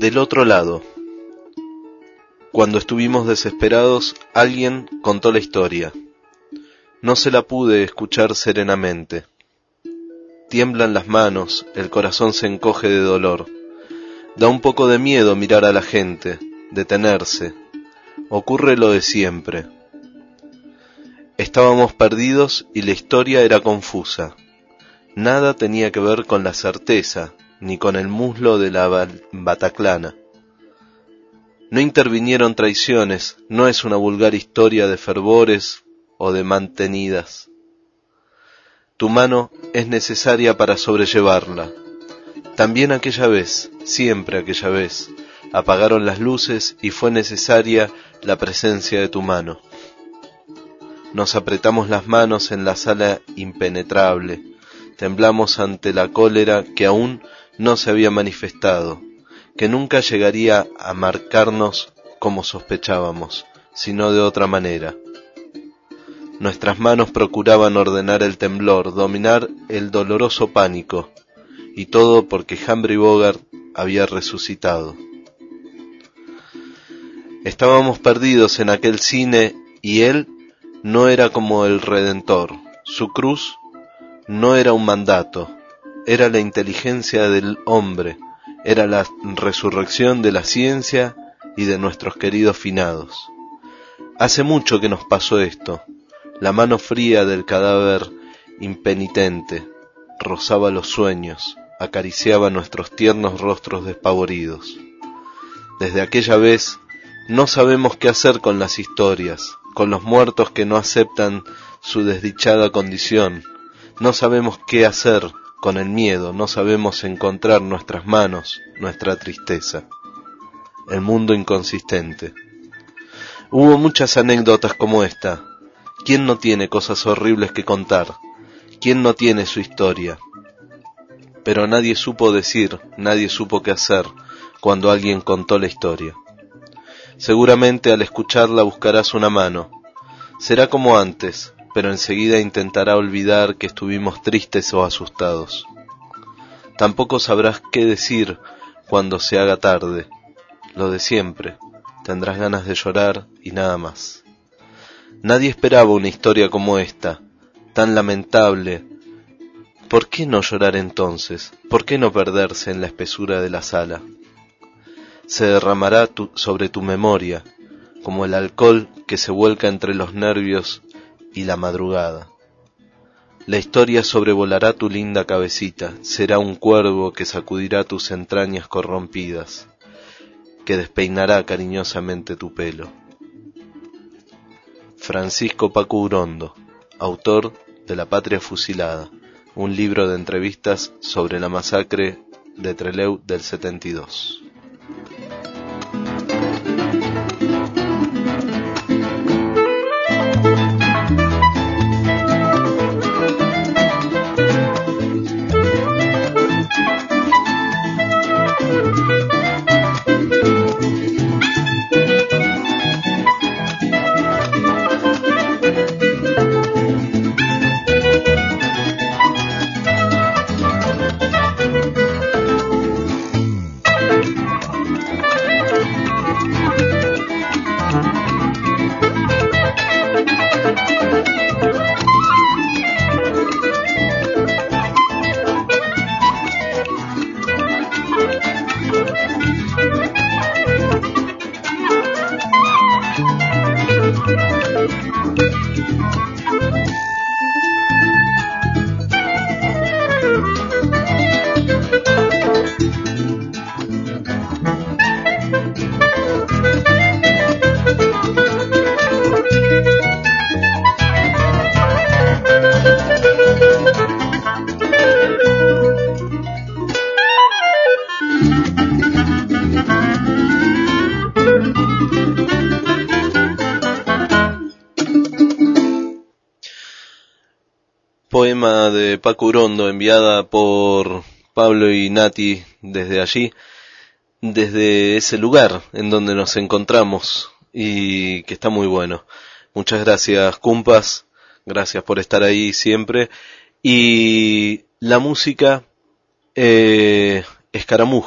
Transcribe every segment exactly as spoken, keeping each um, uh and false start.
Del otro lado. Cuando estuvimos desesperados, alguien contó la historia. No se la pude escuchar serenamente. Tiemblan las manos, el corazón se encoge de dolor. Da un poco de miedo mirar a la gente, detenerse. Ocurre lo de siempre. Estábamos perdidos y la historia era confusa. Nada tenía que ver con la certeza, ni con el muslo de la Bataclana. No intervinieron traiciones, no es una vulgar historia de fervores o de mantenidas. Tu mano es necesaria para sobrellevarla. También aquella vez, siempre aquella vez, apagaron las luces y fue necesaria la presencia de tu mano. Nos apretamos las manos en la sala impenetrable, temblamos ante la cólera que aún no se había manifestado, que nunca llegaría a marcarnos como sospechábamos, sino de otra manera. Nuestras manos procuraban ordenar el temblor, dominar el doloroso pánico, y todo porque Humphrey Bogart había resucitado. Estábamos perdidos en aquel cine y él no era como el Redentor. Su cruz no era un mandato, era la inteligencia del hombre, era la resurrección de la ciencia y de nuestros queridos finados. Hace mucho que nos pasó esto. La mano fría del cadáver impenitente rozaba los sueños, acariciaba nuestros tiernos rostros despavoridos. Desde aquella vez no sabemos qué hacer con las historias, con los muertos que no aceptan su desdichada condición. No sabemos qué hacer con el miedo, no sabemos encontrar nuestras manos, nuestra tristeza. El mundo inconsistente. Hubo muchas anécdotas como esta. ¿Quién no tiene cosas horribles que contar? ¿Quién no tiene su historia? Pero nadie supo decir, nadie supo qué hacer cuando alguien contó la historia. Seguramente al escucharla buscarás una mano. Será como antes, pero enseguida intentará olvidar que estuvimos tristes o asustados. Tampoco sabrás qué decir cuando se haga tarde. Lo de siempre, tendrás ganas de llorar y nada más. Nadie esperaba una historia como esta, tan lamentable. ¿Por qué no llorar entonces? ¿Por qué no perderse en la espesura de la sala? Se derramará tu, sobre tu memoria, como el alcohol que se vuelca entre los nervios y la madrugada. La historia sobrevolará tu linda cabecita, será un cuervo que sacudirá tus entrañas corrompidas, que despeinará cariñosamente tu pelo. Francisco Paco Urondo, autor de La Patria Fusilada, un libro de entrevistas sobre la masacre de Trelew del setenta y dos. Poema de Paco Urondo, enviada por Pablo y Nati desde allí, desde ese lugar en donde nos encontramos y que está muy bueno. Muchas gracias, cumpas, gracias por estar ahí siempre. Y la música, eh, Escaramujo,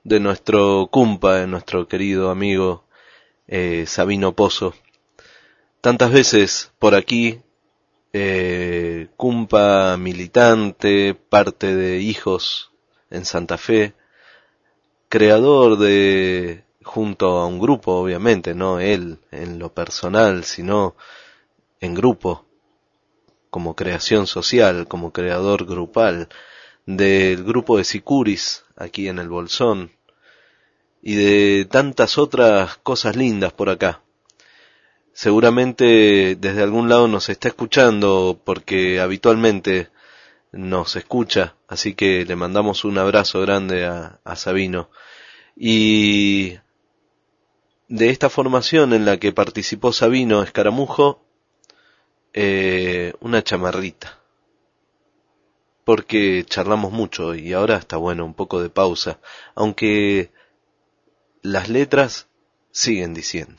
de nuestro cumpa, de nuestro querido amigo eh, Sabino Pozo. Tantas veces por aquí, eh, cumpa militante, parte de Hijos en Santa Fe, creador de, junto a un grupo obviamente, no él en lo personal, sino en grupo, como creación social, como creador grupal, del grupo de Sicuris, aquí en el Bolsón, y de tantas otras cosas lindas por acá. Seguramente desde algún lado nos está escuchando, porque habitualmente nos escucha, así que le mandamos un abrazo grande a, a Sabino. Y de esta formación en la que participó Sabino Escaramujo, eh, una chamarrita, porque charlamos mucho y ahora está bueno un poco de pausa, aunque las letras siguen diciendo.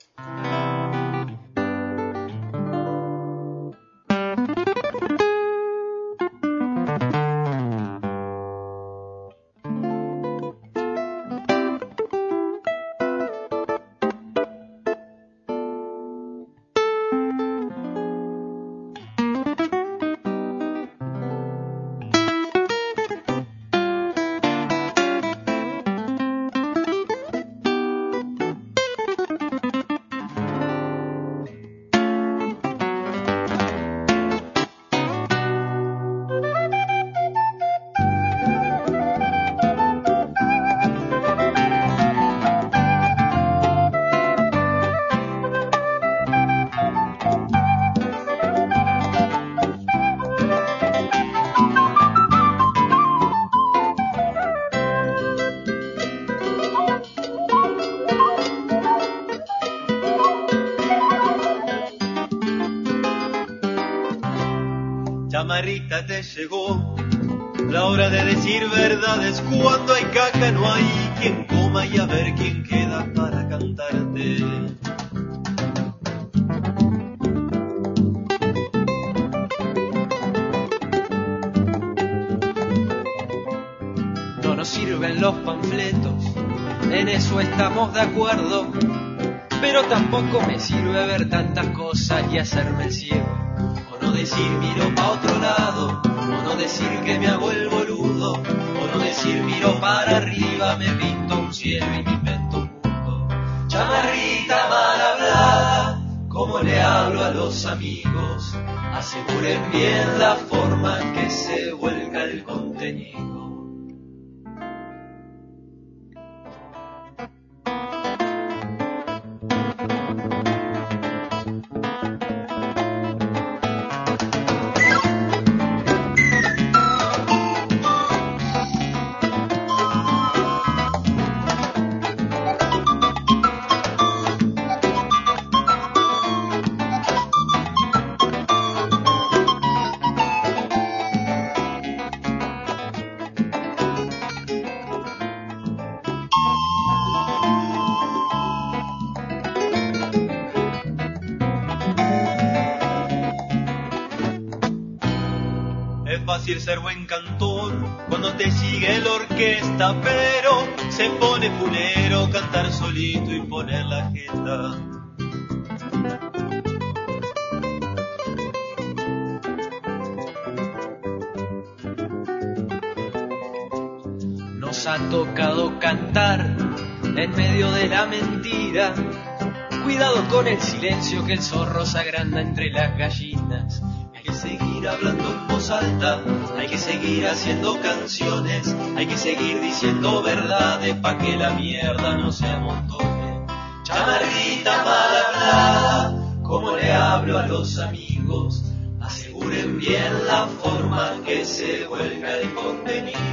Chamarrita, te llegó la hora de decir verdades. Cuando hay caca no hay quien coma, y a ver quién queda para cantarte. No nos sirven los panfletos, en eso estamos de acuerdo, pero tampoco me sirve ver tantas cosas y hacerme el ciego. O no decir miro pa' otro lado, o no decir que me hago el boludo, o no decir miro para arriba, me pinto un cielo y me invento un mundo. Chamarrita mal hablada, como le hablo a los amigos, aseguren bien la forma en que se vuelca el contenido. Fácil ser buen cantor cuando te sigue la orquesta, pero se pone fulero cantar solito y poner la jeta. Nos ha tocado cantar en medio de la mentira. Cuidado con el silencio, que el zorro se agranda entre las gallinas. Hay que seguir hablando en voz alta, hay que seguir haciendo canciones, hay que seguir diciendo verdades pa' que la mierda no se amontone. Chamarrita mal hablada, como le hablo a los amigos, aseguren bien la forma que se vuelca el contenido.